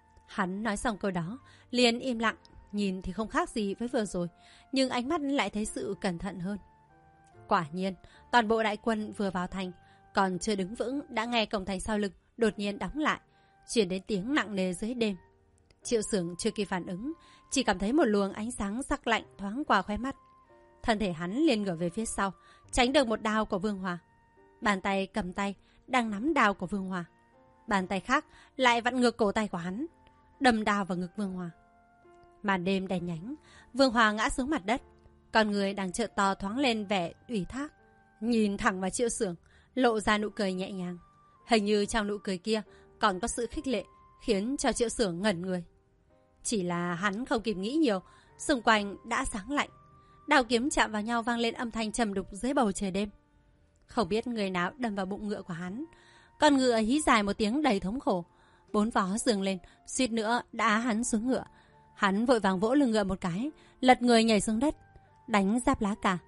A: Hắn nói xong câu đó, liền im lặng, nhìn thì không khác gì với vừa rồi, nhưng ánh mắt lại thấy sự cẩn thận hơn. Quả nhiên, toàn bộ đại quân vừa vào thành, còn chưa đứng vững đã nghe cổng thành sau lưng đột nhiên đóng lại, chuyển đến tiếng nặng nề dưới đêm. Triệu Xưởng chưa kịp phản ứng, chỉ cảm thấy một luồng ánh sáng sắc lạnh thoáng qua khóe mắt. Thân thể hắn liền ngửa về phía sau, tránh được một đao của Vương Hòa. Bàn tay cầm tay đang nắm đao của Vương Hòa, bàn tay khác lại vặn ngược cổ tay của hắn, đâm đao vào ngực Vương Hòa. Màn đêm đen nhánh, Vương Hòa ngã xuống mặt đất, con người đang trợn to thoáng lên vẻ ủy thác, nhìn thẳng vào Triệu Xưởng, lộ ra nụ cười nhẹ nhàng. Hình như trong nụ cười kia còn có sự khích lệ, khiến cho Triệu Xưởng ngẩn người. Chỉ là hắn không kịp nghĩ nhiều, xung quanh đã sáng lạnh. Đao kiếm chạm vào nhau vang lên âm thanh trầm đục dưới bầu trời đêm. Không biết người nào đâm vào bụng ngựa của hắn. Con ngựa hí dài một tiếng đầy thống khổ, 4 vó dường lên, suýt nữa đã hắn xuống ngựa. Hắn vội vàng vỗ lưng ngựa một cái, lật người nhảy xuống đất, đánh giáp lá cà.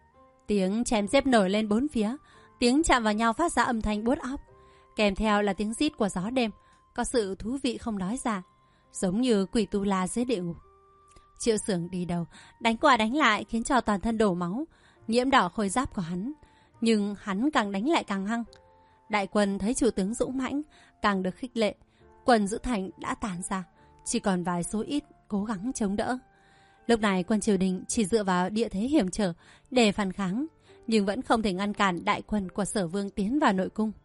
A: Tiếng chém giết nổi lên 4 phía, tiếng chạm vào nhau phát ra âm thanh buốt óc, kèm theo là tiếng rít của gió đêm, có sự thú vị không nói ra, giống như quỷ tu la dưới địa ngục. Triệu Xưởng đi đầu, đánh qua đánh lại khiến cho toàn thân đổ máu, nhiễm đỏ khôi giáp của hắn, nhưng hắn càng đánh lại càng hăng. Đại quân thấy chủ tướng dũng mãnh, càng được khích lệ. Quân giữ thành đã tàn ra, chỉ còn vài số ít cố gắng chống đỡ. Lúc này quân triều đình chỉ dựa vào địa thế hiểm trở để phản kháng, nhưng vẫn không thể ngăn cản đại quân của Sở Vương tiến vào nội cung.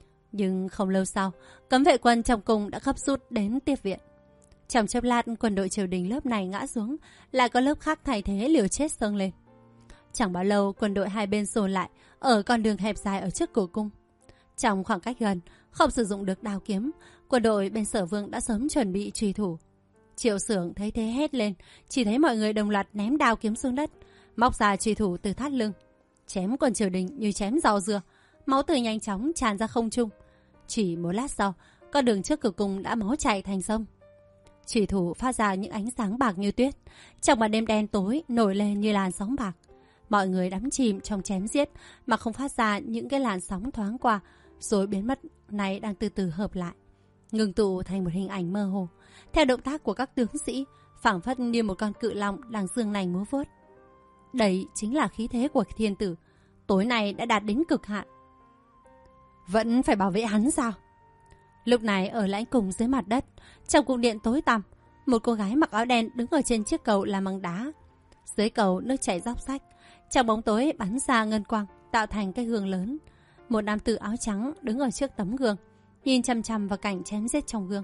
A: Nhưng không lâu sau, cấm vệ quân trong cung đã gấp rút đến tiếp viện. Trong chốc lát, quân đội triều đình lớp này ngã xuống, lại có lớp khác thay thế liều chết dâng lên. Chẳng bao lâu, quân đội hai bên dồn lại ở con đường hẹp dài ở trước cửa cung. Trong khoảng cách gần, không sử dụng được đao kiếm, quân đội bên Sở Vương đã sớm chuẩn bị truy thủ. Triệu Xưởng thấy thế hét lên, chỉ thấy mọi người đồng loạt ném đao kiếm xuống đất, móc ra truy thủ từ thắt lưng, chém Quân Triều Đình như chém rau dưa, máu tươi nhanh chóng tràn ra không trung. Chỉ một lát sau, con đường trước cửa cung đã máu chảy thành sông. Truy thủ phát ra những ánh sáng bạc như tuyết, trong màn đêm đen tối nổi lên như làn sóng bạc. Mọi người đắm chìm trong chém giết mà không phát ra những cái làn sóng thoáng qua rồi biến mất, này đang từ từ hợp lại, ngưng tụ thành một hình ảnh mơ hồ. Theo động tác của các tướng sĩ, phảng phất như một con cự long đang dương nành múa vuốt. Đây chính là khí thế của thiên tử, tối nay đã đạt đến cực hạn. Vẫn phải bảo vệ hắn sao? Lúc này ở lãnh cung dưới mặt đất, trong cung điện tối tăm, một cô gái mặc áo đen đứng ở trên chiếc cầu làm bằng đá. Dưới cầu nước chảy róc rách, trong bóng tối bắn ra ngân quang, tạo thành cái gương lớn. Một nam tử áo trắng đứng ở trước tấm gương, nhìn chăm chăm vào cảnh chém giết trong gương.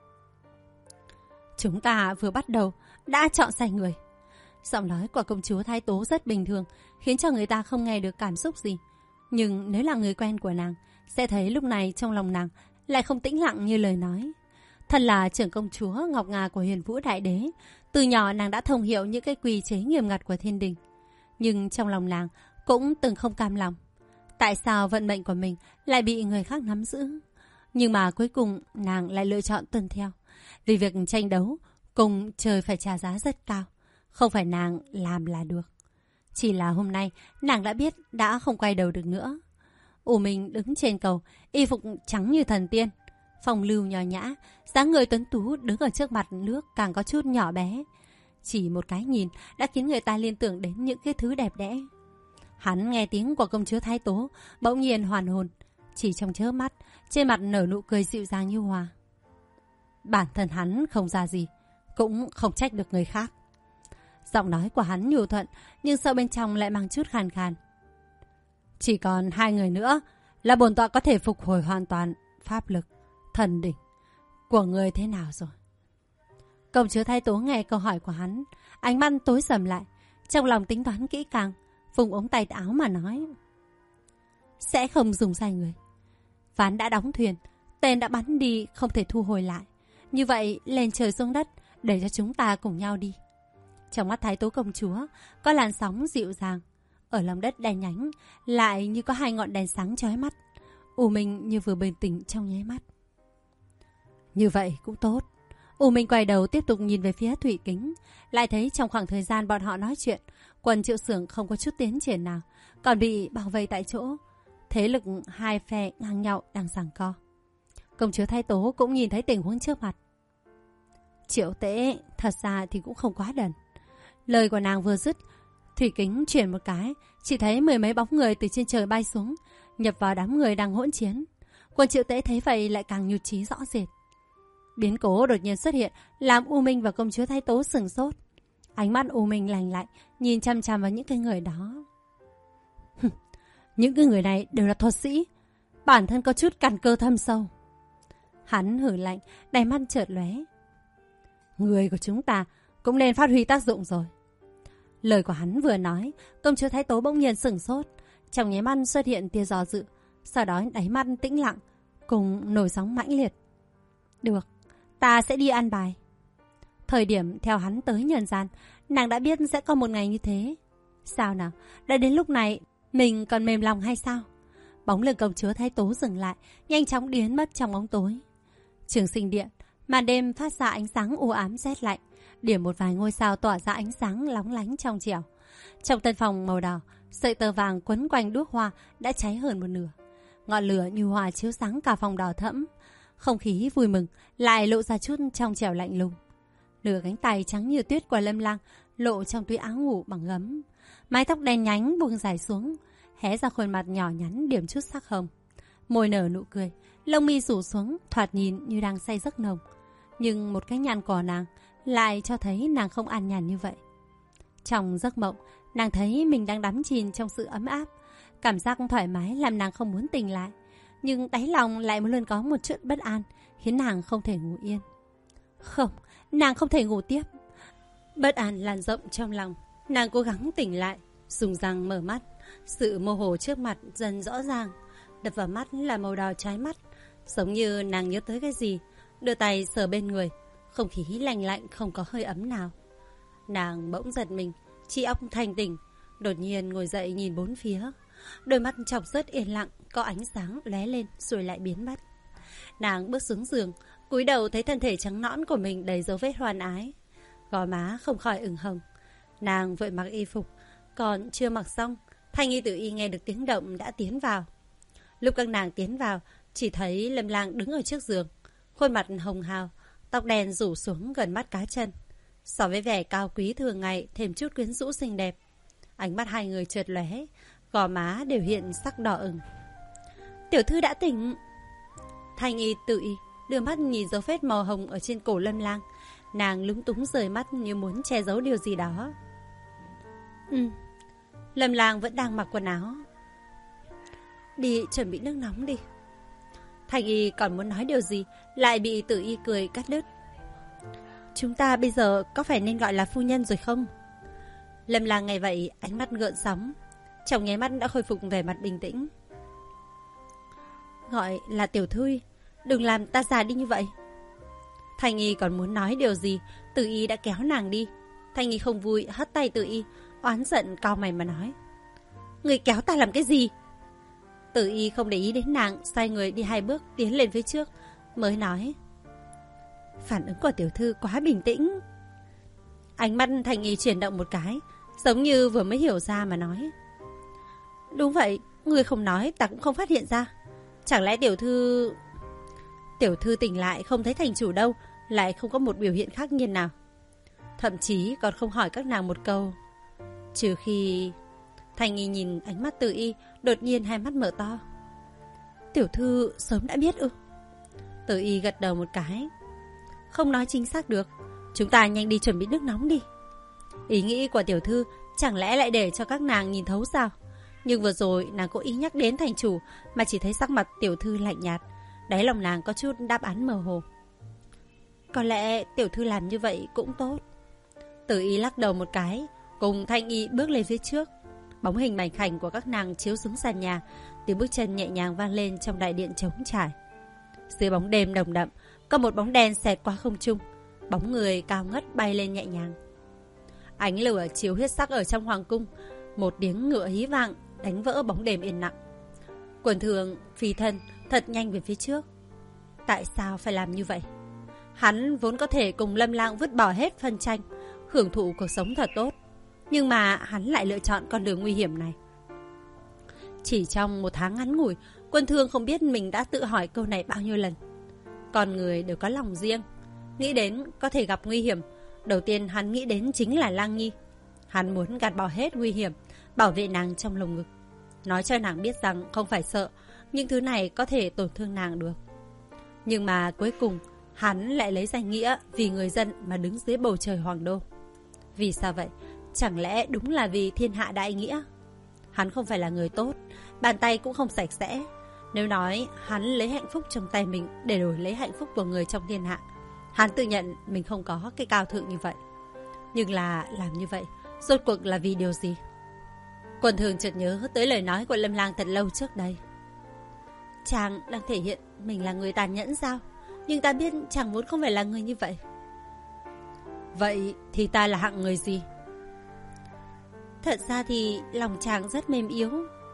A: Chúng ta vừa bắt đầu đã chọn sai người. Giọng nói của công chúa Thái Tố rất bình thường, khiến cho người ta không nghe được cảm xúc gì. Nhưng nếu là người quen của nàng, sẽ thấy lúc này trong lòng nàng lại không tĩnh lặng như lời nói. Thân là trưởng công chúa Ngọc Ngà của Huyền Vũ Đại Đế, từ nhỏ nàng đã thông hiểu những cái quy chế nghiêm ngặt của thiên đình. Nhưng trong lòng nàng cũng từng không cam lòng. Tại sao vận mệnh của mình lại bị người khác nắm giữ? Nhưng mà cuối cùng nàng lại lựa chọn tuân theo. Vì việc tranh đấu, cùng trời phải trả giá rất cao. Không phải nàng làm là được. Chỉ là hôm nay nàng đã biết đã không quay đầu được nữa. U Minh đứng trên cầu, y phục trắng như thần tiên, phong lưu nhỏ nhã, dáng người tuấn tú đứng ở trước mặt nước càng có chút nhỏ bé. Chỉ một cái nhìn đã khiến người ta liên tưởng đến những cái thứ đẹp đẽ. Hắn nghe tiếng của công chúa Thái Tố, bỗng nhiên hoàn hồn. Chỉ trong chớp mắt, trên mặt nở nụ cười dịu dàng như hoa. Bản thân hắn không ra gì, cũng không trách được người khác. Giọng nói của hắn nhu thuận, nhưng sâu bên trong lại mang chút khàn khàn. Chỉ còn 2 người nữa là bổn tọa có thể phục hồi hoàn toàn pháp lực, thần đỉnh của người thế nào rồi? Công chúa Thái Tố nghe câu hỏi của hắn, ánh mắt tối sầm lại, trong lòng tính toán kỹ càng, vùng ống tay áo mà nói. Sẽ không dùng sai người. Ván đã đóng thuyền, tên đã bắn đi không thể thu hồi lại. Như vậy lên trời xuống đất, để cho chúng ta cùng nhau đi. Trong mắt Thái Tố công chúa có làn sóng dịu dàng, ở lòng đất đen nhánh lại như có 2 ngọn đèn sáng chói mắt. U Minh như vừa bình tĩnh trong nháy mắt. Như vậy cũng tốt. U Minh quay đầu tiếp tục nhìn về phía Thủy Kính, lại thấy trong khoảng thời gian bọn họ nói chuyện, quân Triệu Xưởng không có chút tiến triển nào, còn bị bảo vệ tại chỗ. Thế lực 2 phe ngang nhau đang giằng co. Công chúa Thái Tố cũng nhìn thấy tình huống trước mặt. Triệu Tế thật ra thì cũng không quá đần. Lời của nàng vừa dứt, Thủy Kính chuyển một cái, chỉ thấy 10 mấy bóng người từ trên trời bay xuống, nhập vào đám người đang hỗn chiến. Quân Triệu Tế thấy vậy lại càng nhụt chí rõ rệt. Biến cố đột nhiên xuất hiện làm U Minh và công chúa Thái Tố sửng sốt. Ánh mắt U Minh lạnh lạnh, nhìn chăm chăm vào những cái người đó. Những cái người này đều là thuật sĩ, bản thân có chút căn cơ thâm sâu. Hắn hử lạnh, đáy mắt chợt lóe. Người của chúng ta cũng nên phát huy tác dụng rồi. Lời của hắn vừa nói, công chúa Thái Tố bỗng nhiên sửng sốt, trong nháy mắt xuất hiện tia do dự, sau đó đáy mắt tĩnh lặng, cùng nổi sóng mãnh liệt. Được, ta sẽ đi ăn bài. Thời điểm theo hắn tới nhân gian, nàng đã biết sẽ có một ngày như thế. Sao nào, đã đến lúc này mình còn mềm lòng hay sao? Bóng lưng công chúa Thái Tố dừng lại, nhanh chóng biến mất trong bóng tối. Trường Sinh Điện, màn đêm phát ra ánh sáng u ám rét lạnh, điểm một vài ngôi sao tỏa ra ánh sáng lóng lánh trong trẻo. Trong tân phòng màu đỏ, sợi tơ vàng quấn quanh đuốc hoa đã cháy hơn một nửa. Ngọn lửa như hòa chiếu sáng cả phòng đỏ thẫm. Không khí vui mừng lại lộ ra chút trong trẻo lạnh lùng. Nửa cánh tay trắng như tuyết của Lâm Lang lộ trong túi áo ngủ bằng gấm. Mái tóc đen nhánh buông dài xuống, hé ra khuôn mặt nhỏ nhắn điểm chút sắc hồng. Môi nở nụ cười, lông mi rủ xuống, thoạt nhìn như đang say giấc nồng. Nhưng một cái nhăn của nàng lại cho thấy nàng không an nhàn như vậy. Trong giấc mộng, nàng thấy mình đang đắm chìm trong sự ấm áp. Cảm giác thoải mái làm nàng không muốn tỉnh lại. Nhưng đáy lòng lại luôn có một chút bất an, khiến nàng không thể ngủ yên. Không, nàng không thể ngủ tiếp. Bất an lan rộng trong lòng. Nàng cố gắng tỉnh lại, dùng răng mở mắt. Sự mơ hồ trước mặt dần rõ ràng. Đập vào mắt là màu đỏ trái mắt, giống như nàng nhớ tới cái gì. Đưa tay sờ bên người, không khí lạnh lạnh không có hơi ấm nào. Nàng bỗng giật mình, trí óc thanh tỉnh, đột nhiên ngồi dậy nhìn bốn phía. Đôi mắt trọc rất yên lặng, có ánh sáng lóe lên rồi lại biến mất. Nàng bước xuống giường, cúi đầu thấy thân thể trắng nõn của mình đầy dấu vết hoan ái. Gò má không khỏi ửng hồng. Nàng vội mặc y phục, còn chưa mặc xong, Thanh Y Tự Y nghe được tiếng động đã tiến vào. Lúc các nàng tiến vào, chỉ thấy Lâm Lang đứng ở trước giường, khuôn mặt hồng hào, tóc đen rủ xuống gần mắt cá chân. So với vẻ cao quý thường ngày, thêm chút quyến rũ xinh đẹp. Ánh mắt hai người chợt lóe, gò má đều hiện sắc đỏ ửng. Tiểu thư đã tỉnh. Thanh Y Tự Y đưa mắt nhìn dấu vết màu hồng ở trên cổ Lâm Lang. Nàng lúng túng rời mắt như muốn che giấu điều gì đó. Lâm Lang vẫn đang mặc quần áo. Đi chuẩn bị nước nóng đi. Thanh Y còn muốn nói điều gì, lại bị Tự Y cười cắt đứt. Chúng ta bây giờ có phải nên gọi là phu nhân rồi không? Lâm Lang nghe vậy, ánh mắt gợn sóng, trong nháy mắt đã khôi phục vẻ mặt bình tĩnh. Gọi là tiểu thư, đừng làm ta già đi như vậy. Thanh Y còn muốn nói điều gì, Tự Y đã kéo nàng đi. Thanh Y không vui hất tay Tự Y, oán giận cau mày mà nói. Người kéo ta làm cái gì? Tự Y không để ý đến nàng, xoay người đi 2 bước tiến lên phía trước, mới nói. Phản ứng của tiểu thư quá bình tĩnh. Ánh mắt Thanh Y chuyển động một cái, giống như vừa mới hiểu ra mà nói. Đúng vậy, người không nói ta cũng không phát hiện ra. Chẳng lẽ tiểu thư tỉnh lại không thấy thành chủ đâu, lại không có một biểu hiện khác nhiên nào. Thậm chí còn không hỏi các nàng một câu. Trừ khi... Thanh Y nhìn ánh mắt Tự Y, đột nhiên hai mắt mở to. Tiểu thư sớm đã biết ư? Tự Y gật đầu một cái. Không nói chính xác được, chúng ta nhanh đi chuẩn bị nước nóng đi. Ý nghĩ của tiểu thư chẳng lẽ lại để cho các nàng nhìn thấu sao? Nhưng vừa rồi nàng cố ý nhắc đến thành chủ, mà chỉ thấy sắc mặt tiểu thư lạnh nhạt, đáy lòng nàng có chút đáp án mơ hồ. Có lẽ tiểu thư làm như vậy cũng tốt. Tự Y lắc đầu một cái, cùng Thanh Y bước lên phía trước. Bóng hình mảnh khảnh của các nàng chiếu xuống sàn nhà, tiếng bước chân nhẹ nhàng vang lên trong đại điện trống trải. Dưới bóng đêm nồng đậm, có một bóng đen xẹt qua không trung, bóng người cao ngất bay lên nhẹ nhàng. Ánh lửa chiếu huyết sắc ở trong hoàng cung, một tiếng ngựa hí vang đánh vỡ bóng đêm yên lặng. Quần thường phi thân thật nhanh về phía trước. Tại sao phải làm như vậy? Hắn vốn có thể cùng Lâm Lang vứt bỏ hết phân tranh, hưởng thụ cuộc sống thật tốt, nhưng mà hắn lại lựa chọn con đường nguy hiểm này. Chỉ trong 1 tháng ngắn ngủi, Quân Thương không biết mình đã tự hỏi câu này bao nhiêu lần. Con người đều có lòng riêng, nghĩ đến có thể gặp nguy hiểm, đầu tiên hắn nghĩ đến chính là Lang Nhi. Hắn muốn gạt bỏ hết nguy hiểm, bảo vệ nàng trong lồng ngực, nói cho nàng biết rằng không phải sợ, những thứ này có thể tổn thương nàng được. Nhưng mà cuối cùng, hắn lại lấy danh nghĩa vì người dân mà đứng dưới bầu trời hoàng đô. Vì sao vậy? Chẳng lẽ đúng là vì thiên hạ đại nghĩa? Hắn không phải là người tốt, bàn tay cũng không sạch sẽ. Nếu nói hắn lấy hạnh phúc trong tay mình để đổi lấy hạnh phúc của người trong thiên hạ, hắn tự nhận mình không có cái cao thượng như vậy. Nhưng là làm như vậy, rốt cuộc là vì điều gì? Quần thường chợt nhớ tới lời nói của Lâm Lang thật lâu trước đây. Chàng đang thể hiện mình là người tàn nhẫn sao? Nhưng ta biết chàng vốn không phải là người như vậy. Vậy thì ta là hạng người gì? Thật ra thì lòng chàng rất mềm yếu.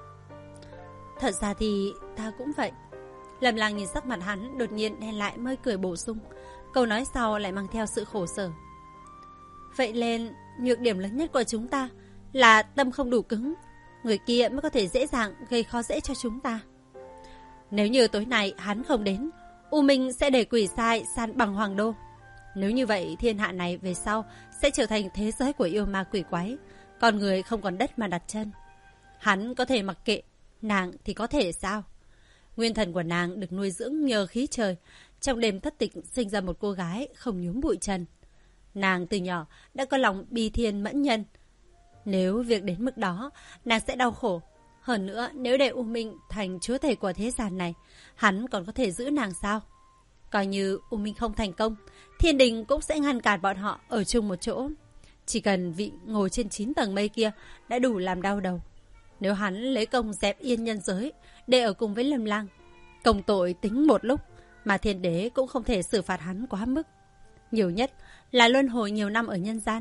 A: Thật ra thì ta cũng vậy. Lâm Lang nhìn sắc mặt hắn đột nhiên đen lại mới cười bổ sung. Câu nói sau lại mang theo sự khổ sở. Vậy nên nhược điểm lớn nhất của chúng ta là tâm không đủ cứng. Người kia mới có thể dễ dàng gây khó dễ cho chúng ta. Nếu như tối nay hắn không đến, U Minh sẽ để quỷ sai san bằng hoàng đô. Nếu như vậy thiên hạ này về sau sẽ trở thành thế giới của yêu ma quỷ quái, con người không còn đất mà đặt chân. Hắn có thể mặc kệ, nàng thì có thể sao? Nguyên thần của nàng được nuôi dưỡng nhờ khí trời. Trong đêm thất tịch sinh ra một cô gái không nhúm bụi trần. Nàng từ nhỏ đã có lòng bi thiên mẫn nhân. Nếu việc đến mức đó, nàng sẽ đau khổ. Hơn nữa, nếu để U Minh thành chúa tể của thế gian này, hắn còn có thể giữ nàng sao? Coi như U Minh không thành công, thiên đình cũng sẽ ngăn cản bọn họ ở chung một chỗ. Chỉ cần vị ngồi trên 9 tầng mây kia đã đủ làm đau đầu. Nếu hắn lấy công dẹp yên nhân giới để ở cùng với Lâm Lang, công tội tính một lúc mà thiên đế cũng không thể xử phạt hắn quá mức. Nhiều nhất là luân hồi nhiều năm ở nhân gian.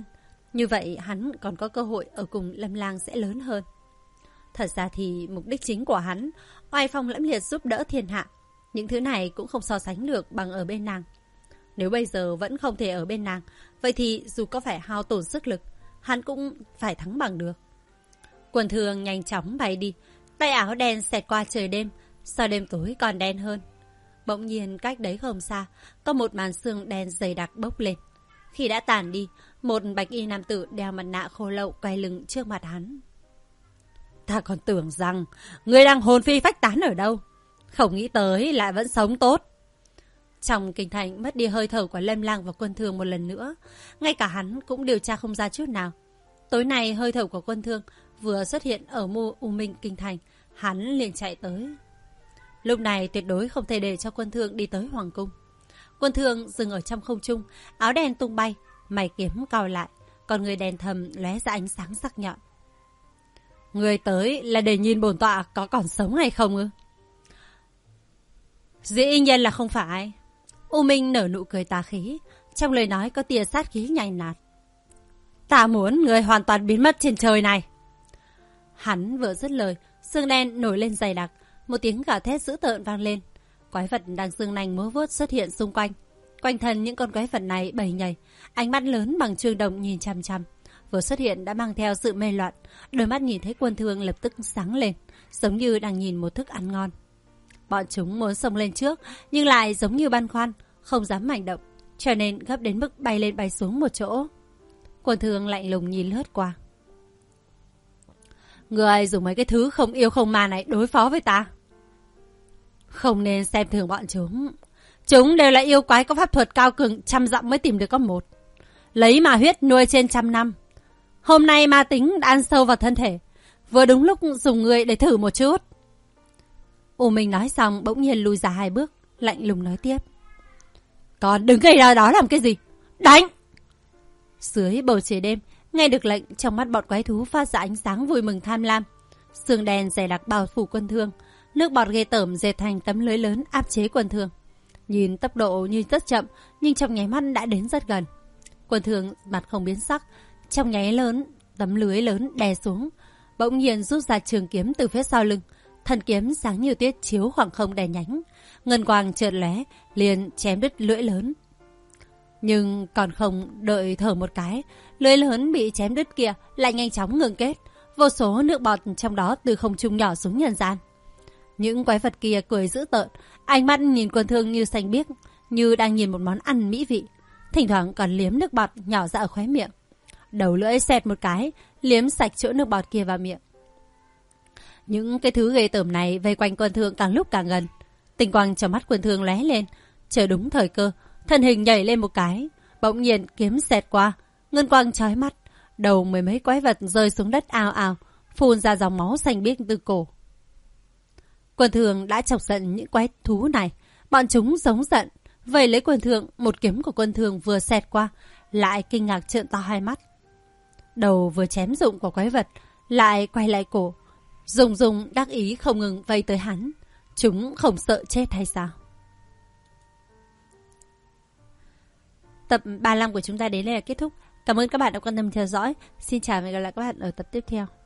A: Như vậy hắn còn có cơ hội ở cùng Lâm Lang sẽ lớn hơn. Thật ra thì mục đích chính của hắn, oai phong lẫm liệt giúp đỡ thiên hạ. Những thứ này cũng không so sánh được bằng ở bên nàng. Nếu bây giờ vẫn không thể ở bên nàng, vậy thì dù có phải hao tổn sức lực, hắn cũng phải thắng bằng được. Quần thường nhanh chóng bay đi, tay áo đen xẹt qua trời đêm, so đêm tối còn đen hơn. Bỗng nhiên cách đấy không xa, có một màn sương đen dày đặc bốc lên. Khi đã tàn đi, một bạch y nam tử đeo mặt nạ khô lậu quay lưng trước mặt hắn. Ta còn tưởng rằng người đang hồn phi phách tán ở đâu, không nghĩ tới lại vẫn sống tốt. Trong kinh thành mất đi hơi thở của Lâm Lang và Quân Thương một lần nữa, ngay cả hắn cũng điều tra không ra chút nào. Tối nay hơi thở của Quân Thương vừa xuất hiện ở U Minh kinh thành, hắn liền chạy tới. Lúc này tuyệt đối không thể để cho Quân Thương đi tới hoàng cung. Quân Thương dừng ở trong không trung, áo đen tung bay, mày kiếm cau lại, còn người đèn thầm lóe ra ánh sáng sắc nhọn. Người tới là để nhìn bổn tọa có còn sống hay không ư? Dĩ nhiên là không phải. U Minh nở nụ cười tà khí, trong lời nói có tia sát khí nhàn nhạt. Ta muốn người hoàn toàn biến mất trên trời này. Hắn vừa dứt lời, xương đen nổi lên dày đặc, một tiếng gào thét dữ tợn vang lên. Quái vật đang dương nanh múa vuốt xuất hiện xung quanh. Quanh thân những con quái vật này bầy nhảy, ánh mắt lớn bằng chuông đồng nhìn chằm chằm. Vừa xuất hiện đã mang theo sự mê loạn, đôi mắt nhìn thấy Quân Thương lập tức sáng lên, giống như đang nhìn một thức ăn ngon. Bọn chúng muốn xông lên trước, nhưng lại giống như băn khoăn, không dám hành động, cho nên gấp đến mức bay lên bay xuống một chỗ. Quân Thương lạnh lùng nhìn lướt qua. Người dùng mấy cái thứ không yêu không ma này đối phó với ta. Không nên xem thường bọn chúng. Chúng đều là yêu quái có pháp thuật cao cường, trăm dặm mới tìm được có một. Lấy mà huyết nuôi trên 100 năm. Hôm nay ma tính đã ăn sâu vào thân thể, vừa đúng lúc dùng người để thử một chút. U Minh nói xong bỗng nhiên lùi ra 2 bước, lạnh lùng nói tiếp. Còn đứng ngay ra đó làm cái gì? Đánh! Dưới bầu trời đêm, nghe được lệnh, trong mắt bọn quái thú phát ra ánh sáng vui mừng tham lam. Sương đen dày đặc bao phủ Quân Thương, nước bọt ghê tởm dệt thành tấm lưới lớn áp chế Quân Thương. Nhìn tốc độ như rất chậm, nhưng trong nháy mắt đã đến rất gần. Quân Thương mặt không biến sắc, trong nháy lớn, tấm lưới lớn đè xuống, bỗng nhiên rút ra trường kiếm từ phía sau lưng. Thần kiếm sáng như tuyết chiếu khoảng không đè nhánh, ngân quang chợt lóe, liền chém đứt lưỡi lớn. Nhưng còn không đợi thở một cái, lưỡi lớn bị chém đứt kia lại nhanh chóng ngừng kết, vô số nước bọt trong đó từ không trung nhỏ xuống nhân gian. Những quái vật kia cười dữ tợn, ánh mắt nhìn Quân Thương như xanh biếc, như đang nhìn một món ăn mỹ vị, thỉnh thoảng còn liếm nước bọt nhỏ ra ở khóe miệng. Đầu lưỡi xẹt một cái, liếm sạch chỗ nước bọt kia vào miệng. Những cái thứ ghê tởm này vây quanh Quân Thương càng lúc càng gần. Tinh quang trong mắt Quân Thương lóe lên, chờ đúng thời cơ, thân hình nhảy lên một cái, bỗng nhiên kiếm xẹt qua, ngân quang chói mắt, đầu mười mấy quái vật rơi xuống đất ào ào, phun ra dòng máu xanh biếc từ cổ. Quân Thương đã chọc giận những quái thú này, bọn chúng giống giận, vây lấy Quân Thương. Một kiếm của Quân Thương vừa xẹt qua, lại kinh ngạc trợn to hai mắt. Đầu vừa chém dụng của quái vật, lại quay lại cổ, dùng đắc ý không ngừng vây tới hắn. Chúng không sợ chết hay sao? Tập 35 của chúng ta đến đây là kết thúc. Cảm ơn các bạn đã quan tâm theo dõi. Xin chào và hẹn gặp lại các bạn ở tập tiếp theo.